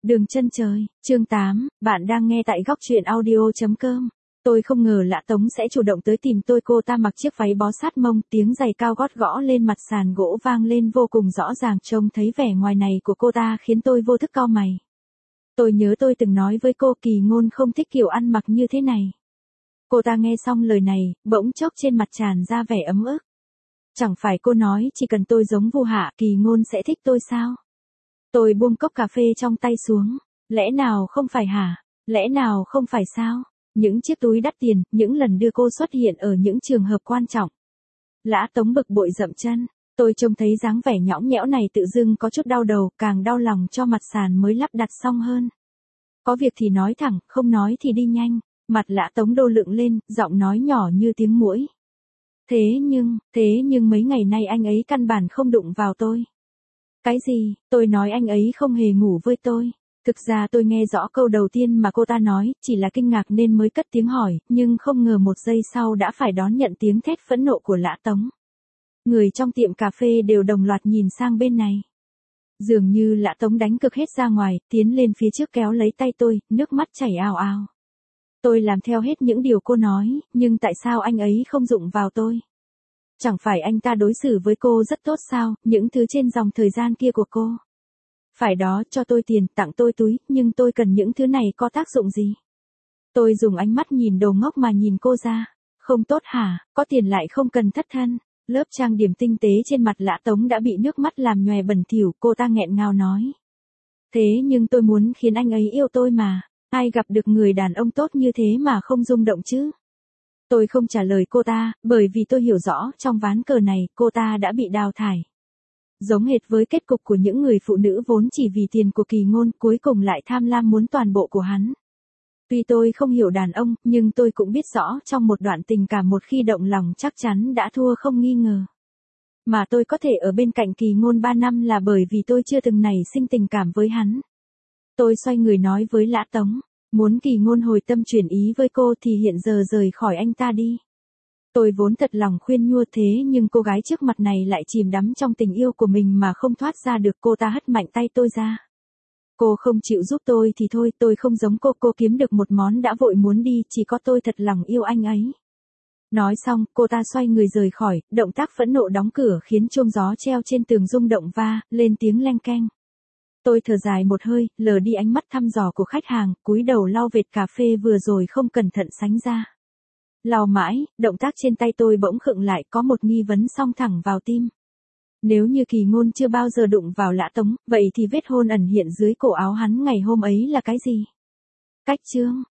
Đường chân trời, chương 8, bạn đang nghe tại góc truyện audio.com. Tôi không ngờ Lã Tống sẽ chủ động tới tìm tôi. Cô ta mặc chiếc váy bó sát mông, tiếng giày cao gót gõ lên mặt sàn gỗ vang lên vô cùng rõ ràng. Trông thấy vẻ ngoài này của cô ta khiến tôi vô thức cau mày. Tôi nhớ tôi từng nói với cô Kỳ Ngôn không thích kiểu ăn mặc như thế này. Cô ta nghe xong lời này, bỗng chốc trên mặt tràn ra vẻ ấm ức. Chẳng phải cô nói chỉ cần tôi giống Vu Hạ, Kỳ Ngôn sẽ thích tôi sao? Tôi buông cốc cà phê trong tay xuống. Lẽ nào không phải hả? Lẽ nào không phải sao? Những chiếc túi đắt tiền, những lần đưa cô xuất hiện ở những trường hợp quan trọng. Lã Tống bực bội dậm chân. Tôi trông thấy dáng vẻ nhõng nhẽo này tự dưng có chút đau đầu, càng đau lòng cho mặt sàn mới lắp đặt xong hơn. Có việc thì nói thẳng, không nói thì đi nhanh. Mặt Lã Tống đô lượng lên, giọng nói nhỏ như tiếng muỗi. Thế nhưng mấy ngày nay anh ấy căn bản không đụng vào tôi. Cái gì? Tôi nói anh ấy không hề ngủ với tôi. Thực ra tôi nghe rõ câu đầu tiên mà cô ta nói, chỉ là kinh ngạc nên mới cất tiếng hỏi, nhưng không ngờ một giây sau đã phải đón nhận tiếng thét phẫn nộ của Lã Tống. Người trong tiệm cà phê đều đồng loạt nhìn sang bên này. Dường như Lã Tống đánh cực hết ra ngoài, tiến lên phía trước kéo lấy tay tôi, nước mắt chảy ào ào. Tôi làm theo hết những điều cô nói, nhưng tại sao anh ấy không đụng vào tôi? Chẳng phải anh ta đối xử với cô rất tốt sao, những thứ trên dòng thời gian kia của cô. Phải đó, cho tôi tiền, tặng tôi túi, nhưng tôi cần những thứ này có tác dụng gì? Tôi dùng ánh mắt nhìn đồ ngốc mà nhìn cô ra. Không tốt hả, có tiền lại không cần thất thân. Lớp trang điểm tinh tế trên mặt Lã Tống đã bị nước mắt làm nhòe bẩn thỉu, cô ta nghẹn ngào nói. Thế nhưng tôi muốn khiến anh ấy yêu tôi mà. Ai gặp được người đàn ông tốt như thế mà không rung động chứ? Tôi không trả lời cô ta, bởi vì tôi hiểu rõ trong ván cờ này cô ta đã bị đào thải. Giống hệt với kết cục của những người phụ nữ vốn chỉ vì tiền của Kỳ Ngôn cuối cùng lại tham lam muốn toàn bộ của hắn. Tuy tôi không hiểu đàn ông, nhưng tôi cũng biết rõ trong một đoạn tình cảm một khi động lòng chắc chắn đã thua không nghi ngờ. Mà tôi có thể ở bên cạnh Kỳ Ngôn 3 năm là bởi vì tôi chưa từng nảy sinh tình cảm với hắn. Tôi xoay người nói với Lã Tống. Muốn Kỳ Ngôn hồi tâm chuyển ý với cô thì hiện giờ rời khỏi anh ta đi. Tôi vốn thật lòng khuyên nhua thế nhưng cô gái trước mặt này lại chìm đắm trong tình yêu của mình mà không thoát ra được. Cô ta hất mạnh tay tôi ra. Cô không chịu giúp tôi thì thôi, tôi không giống cô kiếm được một món đã vội muốn đi, chỉ có tôi thật lòng yêu anh ấy. Nói xong, cô ta xoay người rời khỏi, động tác phẫn nộ đóng cửa khiến chuông gió treo trên tường rung động lên tiếng leng keng. Tôi thở dài một hơi, lờ đi ánh mắt thăm dò của khách hàng, cúi đầu lau vệt cà phê vừa rồi không cẩn thận sánh ra. Lau mãi, động tác trên tay tôi bỗng khựng lại, có một nghi vấn xông thẳng vào tim. Nếu như Kỳ Ngôn chưa bao giờ đụng vào Lã Tống, vậy thì vết hôn ẩn hiện dưới cổ áo hắn ngày hôm ấy là cái gì? Cách chương,